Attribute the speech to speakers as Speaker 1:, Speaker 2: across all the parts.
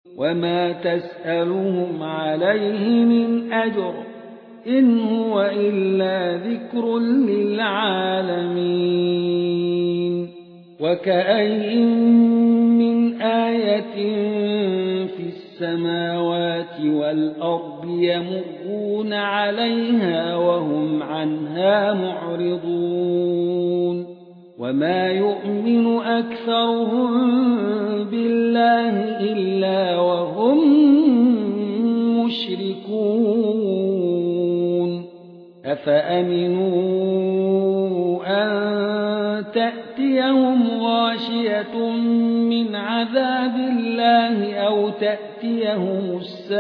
Speaker 1: وما تسألهم عليه من أجر إن هو إلا ذكر للعالمين وكأين من آية في السماوات والأرض يمرون عليها وهم عنها معرضون وما يؤمن أكثرهم بالله إلا وهم مشركون أفأمنوا أن تأتيهم غاشية من عذاب الله أو تأتيهم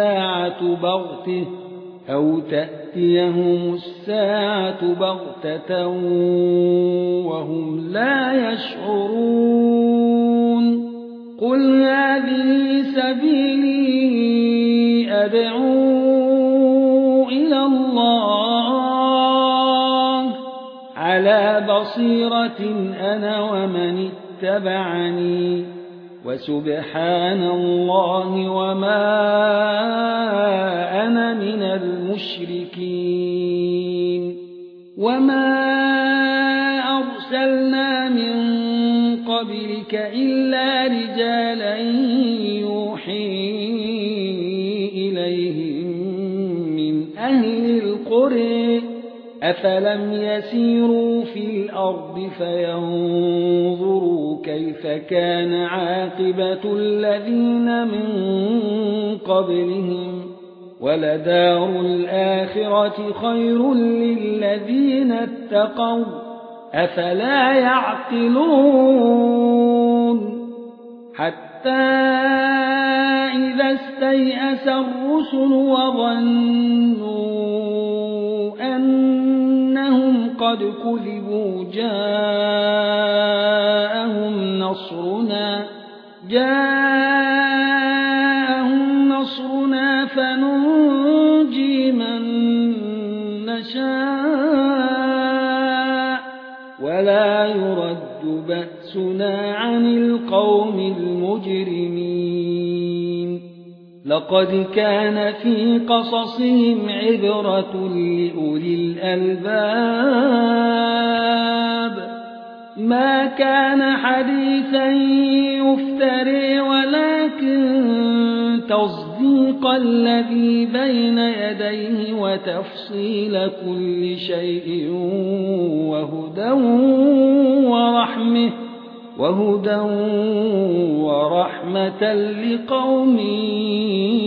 Speaker 1: الساعة بغتة وهم لا يشعرون قل هذه سبيلي أدعو إلى الله على بصيرة أنا ومن اتبعني وسبحان الله وما أنا من المشركين وما أرسلنا من قبلك إلا رجالا يوحي إليهم من أهل القرى أفلم يسيروا في الأرض فينظروا كيف كان عاقبة الذين من قبلهم ولدار الآخرة خير للذين اتقوا أفلا يعقلون حتى إذا استيأس الرسل وظنوا أنهم قد كذبوا جاءهم نصرنا فننجي من نشاء ولا يرد بأسنا عن القوم المجرمين لقد كان في قصصهم عبرة لأولي الألباب ما كان حديثا يفتري ولكن تصديق الذي بين يديه وتفصيل كل شيء وهدى ورحمة لقوم